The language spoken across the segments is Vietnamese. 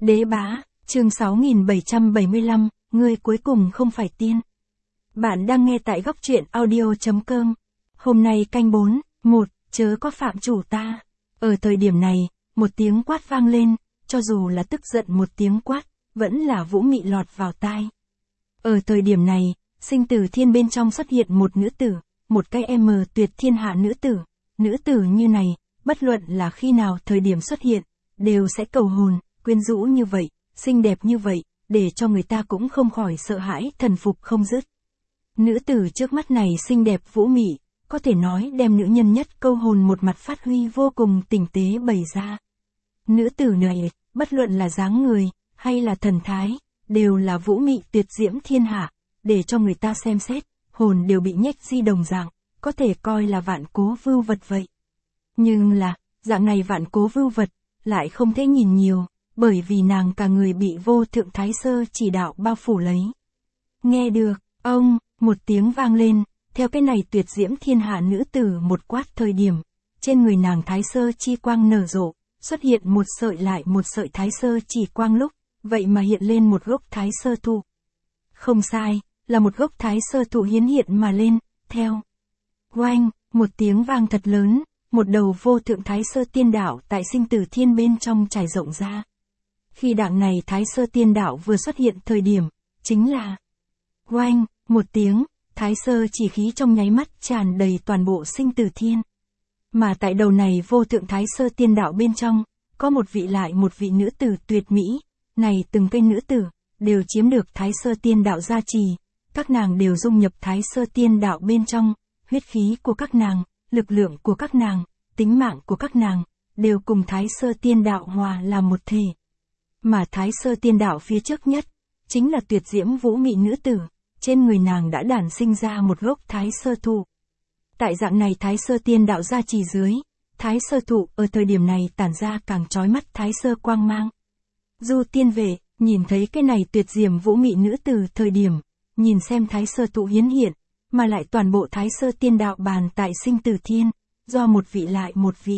Đế bá, chương 6775, ngươi cuối cùng không phải tiên. Bạn đang nghe tại góc truyện audio.com. Hôm nay canh 4, 1, chớ có phạm chủ ta. Ở thời điểm này, một tiếng quát vang lên, cho dù là tức giận một tiếng quát, vẫn là Vũ Mị lọt vào tai. Ở thời điểm này, sinh tử thiên bên trong xuất hiện một nữ tử, một cái tuyệt thiên hạ nữ tử. Nữ tử như này, bất luận là khi nào thời điểm xuất hiện, đều sẽ cầu hồn, quyến rũ như vậy, xinh đẹp như vậy, để cho người ta cũng không khỏi sợ hãi, thần phục không dứt. Nữ tử trước mắt này xinh đẹp Vũ Mị, có thể nói đem nữ nhân nhất câu hồn một mặt phát huy vô cùng tinh tế bày ra. Nữ tử này, bất luận là dáng người, hay là thần thái, đều là Vũ Mị tuyệt diễm thiên hạ, để cho người ta xem xét, hồn đều bị nhếch di đồng dạng, có thể coi là vạn cố vưu vật vậy. Nhưng là, dạng này vạn cố vưu vật, lại không thể nhìn nhiều, bởi vì nàng cả người bị vô thượng thái sơ chỉ đạo bao phủ lấy. Nghe được, ông, một tiếng vang lên, theo cái này tuyệt diễm thiên hạ nữ tử một quát thời điểm, trên người nàng thái sơ chi quang nở rộ, xuất hiện một sợi lại một sợi thái sơ chỉ quang lúc, vậy mà hiện lên một gốc thái sơ thụ. Không sai, là một gốc thái sơ thụ hiến hiện mà lên, theo. Oanh, một tiếng vang thật lớn, một đầu vô thượng thái sơ tiên đạo tại sinh tử thiên bên trong trải rộng ra. Khi đạng này thái sơ tiên đạo vừa xuất hiện thời điểm, chính là oanh, một tiếng, thái sơ chỉ khí trong nháy mắt tràn đầy toàn bộ sinh tử thiên. Mà tại đầu này vô thượng thái sơ tiên đạo bên trong, có một vị lại một vị nữ tử tuyệt mỹ, này từng cây nữ tử, đều chiếm được thái sơ tiên đạo gia trì, các nàng đều dung nhập thái sơ tiên đạo bên trong, huyết khí của các nàng, lực lượng của các nàng, tính mạng của các nàng, đều cùng thái sơ tiên đạo hòa làm một thể. Mà thái sơ tiên đạo phía trước nhất, chính là tuyệt diễm Vũ Mị nữ tử, trên người nàng đã đản sinh ra một gốc thái sơ thụ. Tại dạng này thái sơ tiên đạo gia trì dưới, thái sơ thụ ở thời điểm này tản ra càng chói mắt thái sơ quang mang. Du tiên vệ, nhìn thấy cái này tuyệt diễm Vũ Mị nữ tử thời điểm, nhìn xem thái sơ thụ hiến hiện, mà lại toàn bộ thái sơ tiên đạo bàn tại sinh tử thiên, do một vị lại một vị.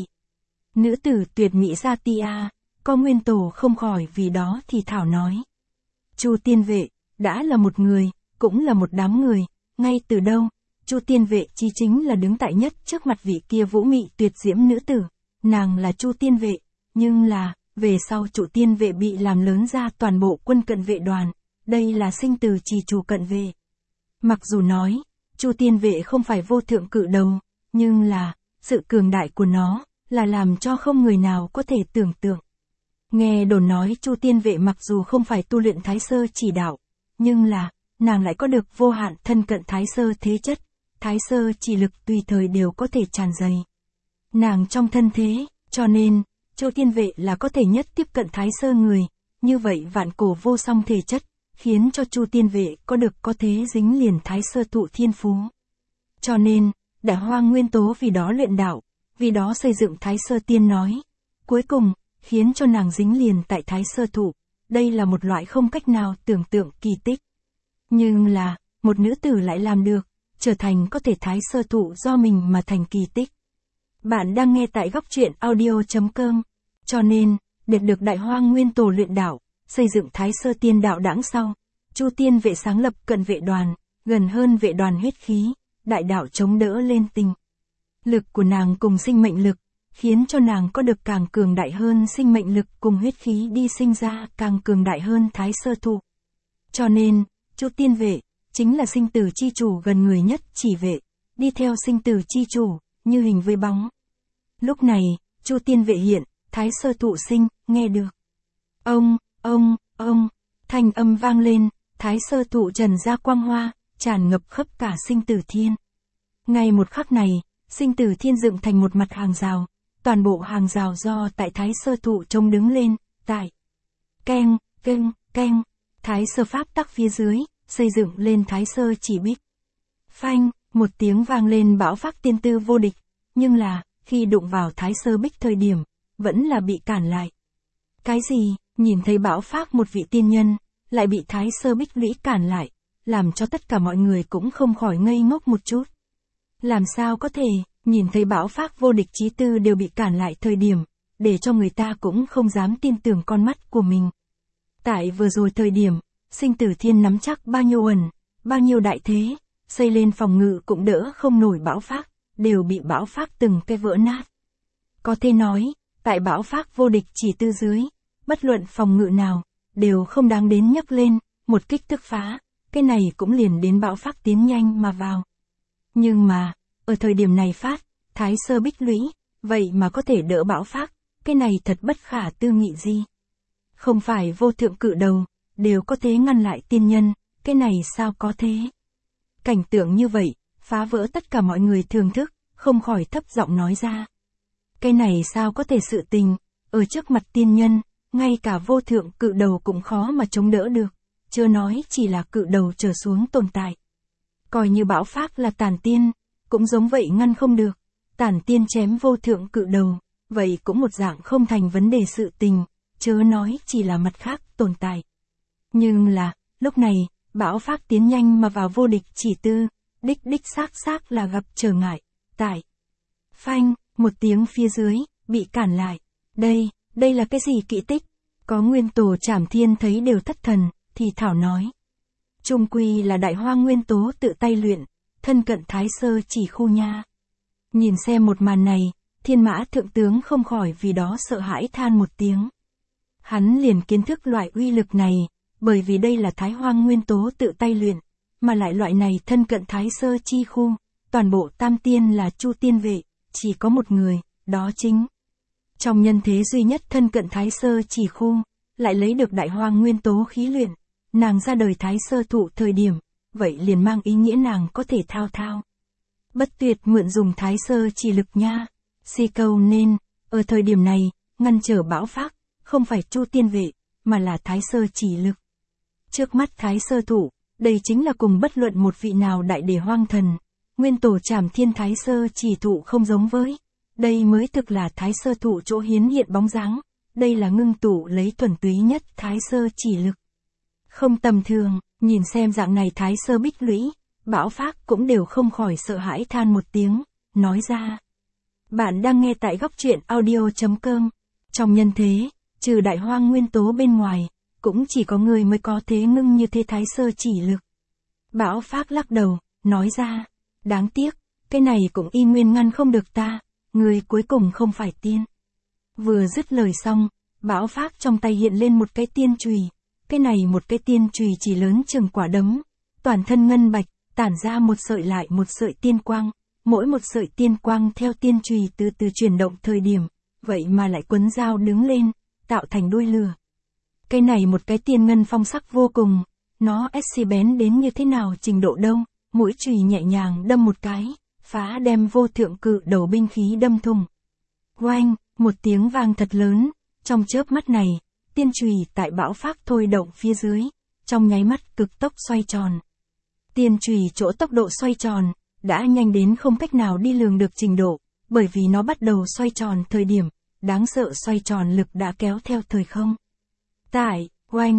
Nữ tử tuyệt mỹ gia tia, có nguyên tổ không khỏi vì đó thì thảo nói. Chu tiên vệ, đã là một người, cũng là một đám người, ngay từ đâu, Chu tiên vệ chi chính là đứng tại nhất trước mặt vị kia Vũ Mị tuyệt diễm nữ tử, nàng là Chu tiên vệ, nhưng là, về sau Chu tiên vệ bị làm lớn ra toàn bộ quân cận vệ đoàn, đây là sinh tử trì chủ cận vệ. Mặc dù nói, Chu tiên vệ không phải vô thượng cự đầu, nhưng là, sự cường đại của nó, là làm cho không người nào có thể tưởng tượng. Nghe đồn nói Chu tiên vệ mặc dù không phải tu luyện thái sơ chỉ đạo, nhưng là, nàng lại có được vô hạn thân cận thái sơ thế chất, thái sơ chỉ lực tùy thời đều có thể tràn đầy. Nàng trong thân thế, cho nên, Chu tiên vệ là có thể nhất tiếp cận thái sơ người, như vậy vạn cổ vô song thể chất, khiến cho Chu tiên vệ có được có thế dính liền thái sơ thụ thiên phú. Cho nên, Đại Hoang Nguyên Tố vì đó luyện đạo, vì đó xây dựng thái sơ tiên nói. Cuối cùng, khiến cho nàng dính liền tại thái sơ thụ, đây là một loại không cách nào tưởng tượng kỳ tích. Nhưng là, một nữ tử lại làm được, trở thành có thể thái sơ thụ do mình mà thành kỳ tích. Bạn đang nghe tại góc truyện audio.com. Cho nên, để được Đại Hoang Nguyên Tổ luyện đạo, xây dựng thái sơ tiên đạo đãng sau, Chu tiên vệ sáng lập cận vệ đoàn, gần hơn vệ đoàn huyết khí, đại đạo chống đỡ lên tình. Lực của nàng cùng sinh mệnh lực, khiến cho nàng có được càng cường đại hơn sinh mệnh lực cùng huyết khí đi sinh ra càng cường đại hơn thái sơ thụ. Cho nên, Chu tiên vệ, chính là sinh tử chi chủ gần người nhất chỉ vệ, đi theo sinh tử chi chủ, như hình với bóng. Lúc này, Chu tiên vệ hiện, thái sơ thụ sinh, nghe được. Ông, thanh âm vang lên, thái sơ thụ trần ra quang hoa, tràn ngập khắp cả sinh tử thiên. Ngay một khắc này, sinh tử thiên dựng thành một mặt hàng rào, toàn bộ hàng rào do tại thái sơ thụ trông đứng lên, tại keng, thái sơ pháp tắc phía dưới, xây dựng lên thái sơ chỉ bích. Phanh, một tiếng vang lên bão phác tiên tư vô địch, nhưng là, khi đụng vào thái sơ bích thời điểm, vẫn là bị cản lại. Cái gì, nhìn thấy bão phác một vị tiên nhân, lại bị thái sơ bích lũy cản lại, làm cho tất cả mọi người cũng không khỏi ngây ngốc một chút. Làm sao có thể, nhìn thấy bão phác vô địch chí tư đều bị cản lại thời điểm, để cho người ta cũng không dám tin tưởng con mắt của mình. Tại vừa rồi thời điểm, Sinh Tử Thiên nắm chắc bao nhiêu ẩn, bao nhiêu đại thế, xây lên phòng ngự cũng đỡ không nổi bão phác, đều bị bão phác từng cái vỡ nát. Có thể nói, tại bão phác vô địch chỉ tư dưới, bất luận phòng ngự nào, đều không đáng đến nhấc lên, một kích tức phá, cái này cũng liền đến bão phác tiến nhanh mà vào. Nhưng mà, ở thời điểm này phát, Thái Sơ Bích Lũy, vậy mà có thể đỡ bão phác, cái này thật bất khả tư nghị gì. Không phải vô thượng cự đầu, đều có thể ngăn lại tiên nhân, cái này sao có thế. Cảnh tượng như vậy, phá vỡ tất cả mọi người thường thức, không khỏi thấp giọng nói ra. Cái này sao có thể sự tình, ở trước mặt tiên nhân, ngay cả vô thượng cự đầu cũng khó mà chống đỡ được, chưa nói chỉ là cự đầu trở xuống tồn tại. Coi như bão phác là tản tiên, cũng giống vậy ngăn không được, tản tiên chém vô thượng cự đầu, vậy cũng một dạng không thành vấn đề sự tình, chớ nói chỉ là mặt khác tồn tại. Nhưng là, lúc này, bão phác tiến nhanh mà vào vô địch chỉ tư, đích xác là gặp trở ngại, tại. Phanh, một tiếng phía dưới, bị cản lại. Đây là cái gì kỹ tích? Có nguyên tổ Trảm Thiên thấy đều thất thần, thì thảo nói. Trung quy là đại hoang nguyên tố tự tay luyện, thân cận Thái Sơ chỉ khu nha. Nhìn xem một màn này, Thiên Mã thượng tướng không khỏi vì đó sợ hãi than một tiếng. Hắn liền kiến thức loại uy lực này, bởi vì đây là Thái Hoang nguyên tố tự tay luyện, mà lại loại này thân cận Thái Sơ chi khu, toàn bộ tam tiên là Chu tiên vệ, chỉ có một người, đó chính. Trong nhân thế duy nhất thân cận Thái Sơ chỉ khu, lại lấy được đại hoang nguyên tố khí luyện, nàng ra đời Thái Sơ thụ thời điểm, vậy liền mang ý nghĩa nàng có thể thao. Bất tuyệt mượn dùng Thái Sơ chỉ lực nha, si câu nên, ở thời điểm này, ngăn trở bão phác, không phải Chu tiên vệ, mà là Thái Sơ chỉ lực. Trước mắt Thái Sơ thụ, đây chính là cùng bất luận một vị nào đại đề hoang thần, nguyên tổ Trảm Thiên Thái Sơ chỉ thụ không giống với. Đây mới thực là Thái Sơ thụ chỗ hiến hiện bóng dáng, đây là ngưng tụ lấy thuần túy nhất Thái Sơ chỉ lực. Không tầm thường, nhìn xem dạng này Thái Sơ Bích Lũy, bão phác cũng đều không khỏi sợ hãi than một tiếng, nói ra. Bạn đang nghe tại góc truyện audio.com. Trong nhân thế, trừ đại hoang nguyên tố bên ngoài, cũng chỉ có người mới có thế ngưng như thế Thái Sơ chỉ lực. Bão phác lắc đầu, nói ra. Đáng tiếc, cái này cũng y nguyên ngăn không được ta, người cuối cùng không phải tiên. Vừa dứt lời xong, bão phác trong tay hiện lên một cái tiên chùy, cái này một cái tiên chùy chỉ lớn chừng quả đấm, toàn thân ngân bạch, tản ra một sợi lại một sợi tiên quang, mỗi một sợi tiên quang theo tiên chùy từ từ chuyển động thời điểm, vậy mà lại quấn dao đứng lên, tạo thành đuôi lửa. Cái này một cái tiên ngân phong sắc vô cùng, nó xì bén đến như thế nào trình độ đâu, mũi chùy nhẹ nhàng đâm một cái, phá đem vô thượng cự đầu binh khí đâm thùng. Oanh, một tiếng vang thật lớn, trong chớp mắt này, tiên chùy tại bão phác thôi động phía dưới, trong nháy mắt cực tốc xoay tròn. Tiên chùy chỗ tốc độ xoay tròn, đã nhanh đến không cách nào đi lường được trình độ, bởi vì nó bắt đầu xoay tròn thời điểm, đáng sợ xoay tròn lực đã kéo theo thời không. Tại,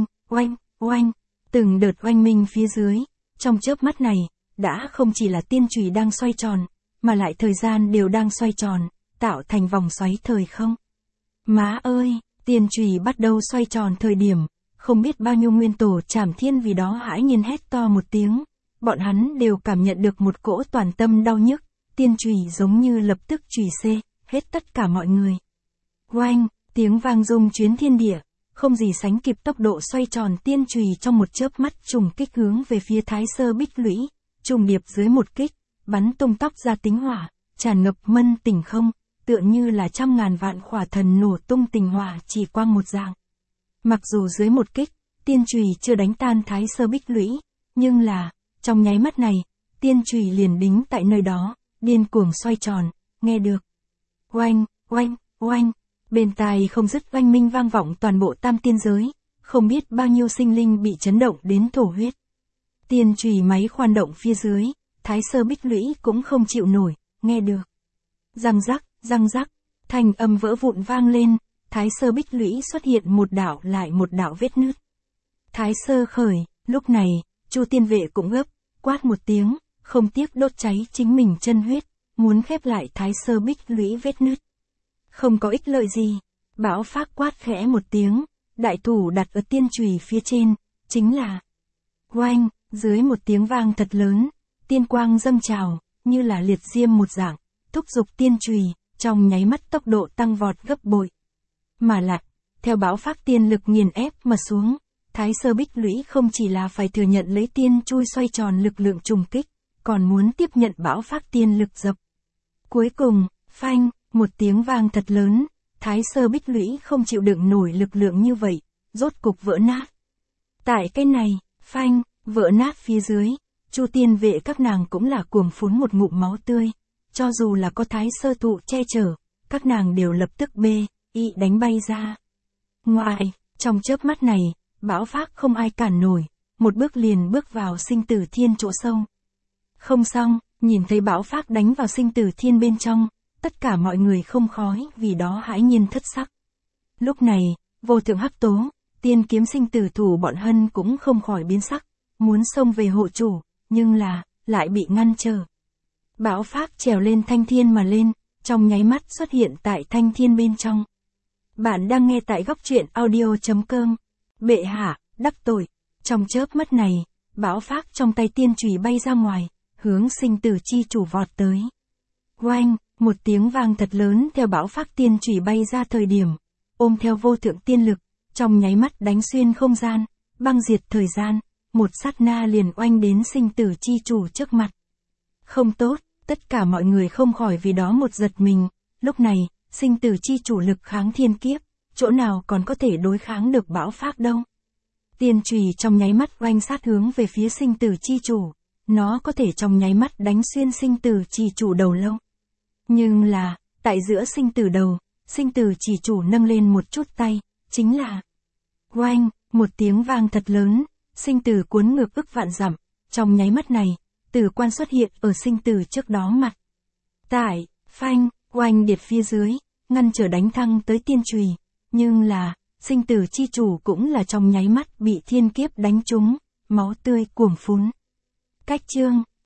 oanh, từng đợt oanh minh phía dưới, trong chớp mắt này, đã không chỉ là tiên chùy đang xoay tròn, mà lại thời gian đều đang xoay tròn, tạo thành vòng xoáy thời không. Má ơi, tiên chùy bắt đầu xoay tròn thời điểm, không biết bao nhiêu nguyên tổ Trảm Thiên vì đó hãi nhiên hét to một tiếng, bọn hắn đều cảm nhận được một cỗ toàn tâm đau nhức, tiên chùy giống như lập tức chùy xê, hết tất cả mọi người. Oanh, tiếng vang rung chuyến thiên địa, không gì sánh kịp tốc độ xoay tròn tiên chùy trong một chớp mắt trùng kích hướng về phía Thái Sơ Bích Lũy, trùng điệp dưới một kích, bắn tung tóc ra tính hỏa, tràn ngập mân tỉnh không, tựa như là trăm ngàn vạn khỏa thần nổ tung tình hỏa chỉ quang một dạng. Mặc dù dưới một kích, tiên chùy chưa đánh tan Thái Sơ Bích Lũy, nhưng là, trong nháy mắt này, tiên chùy liền đính tại nơi đó, điên cuồng xoay tròn, nghe được. Oanh, bên tai không dứt oanh minh vang vọng toàn bộ tam tiên giới, không biết bao nhiêu sinh linh bị chấn động đến thổ huyết. Tiên chùy máy khoan động phía dưới, Thái Sơ Bích Lũy cũng không chịu nổi, nghe được. Răng rắc, thanh âm vỡ vụn vang lên, Thái Sơ Bích Lũy xuất hiện một đạo lại một đạo vết nứt. Thái Sơ khởi, lúc này, Chu tiên vệ cũng gấp, quát một tiếng, không tiếc đốt cháy chính mình chân huyết, muốn khép lại Thái Sơ Bích Lũy vết nứt. Không có ích lợi gì, bão phác quát khẽ một tiếng, đại thủ đặt ở tiên chùy phía trên, chính là oanh, dưới một tiếng vang thật lớn, tiên quang dâng trào, như là liệt diêm một dạng, thúc giục tiên chùy, trong nháy mắt tốc độ tăng vọt gấp bội. Mà lại, theo bão phác tiên lực nghiền ép mà xuống, Thái Sơ Bích Lũy không chỉ là phải thừa nhận lấy tiên chui xoay tròn lực lượng trùng kích, còn muốn tiếp nhận bão phác tiên lực dập. Cuối cùng, phanh, một tiếng vang thật lớn, Thái Sơ Bích Lũy không chịu đựng nổi lực lượng như vậy, rốt cục vỡ nát. Tại cái này, phanh, vỡ nát phía dưới, Chu tiên vệ các nàng cũng là cuồng phun một ngụm máu tươi, cho dù là có Thái Sơ thụ che chở, các nàng đều lập tức đánh bay ra. Ngoài, trong chớp mắt này, bão phác không ai cản nổi, một bước liền bước vào sinh tử thiên chỗ sâu. Không xong, nhìn thấy bão phác đánh vào sinh tử thiên bên trong, tất cả mọi người không khói vì đó hãi nhiên thất sắc. Lúc này, vô thượng hắc tố, tiên kiếm sinh tử thủ bọn Hân cũng không khỏi biến sắc, muốn xông về hộ chủ, nhưng là, lại bị ngăn trở. Bão phác trèo lên thanh thiên mà lên, trong nháy mắt xuất hiện tại thanh thiên bên trong. Bạn đang nghe tại góc truyện audio.com. Bệ hạ, đắc tội. Trong chớp mắt này, bão phác trong tay tiên chùy bay ra ngoài, hướng sinh tử chi chủ vọt tới. Oanh, một tiếng vang thật lớn theo bão phác tiên chùy bay ra thời điểm, ôm theo vô thượng tiên lực, trong nháy mắt đánh xuyên không gian, băng diệt thời gian, một sát na liền oanh đến sinh tử chi chủ trước mặt. Không tốt, tất cả mọi người không khỏi vì đó một giật mình, lúc này, sinh tử chi chủ lực kháng thiên kiếp, chỗ nào còn có thể đối kháng được bão phác đâu. Tiên chùy trong nháy mắt oanh sát hướng về phía sinh tử chi chủ, nó có thể trong nháy mắt đánh xuyên sinh tử chi chủ đầu lâu. Nhưng là, tại giữa sinh tử đầu, sinh tử chi chủ nâng lên một chút tay, chính là oanh, một tiếng vang thật lớn, sinh tử cuốn ngược ức vạn dặm, trong nháy mắt này, tử quan xuất hiện ở sinh tử trước đó mặt. Tại, phanh, oanh điệt phía dưới, ngăn trở đánh thăng tới tiên chùy, nhưng là, sinh tử chi chủ cũng là trong nháy mắt bị thiên kiếp đánh trúng, máu tươi cuồng phún. Cách chương,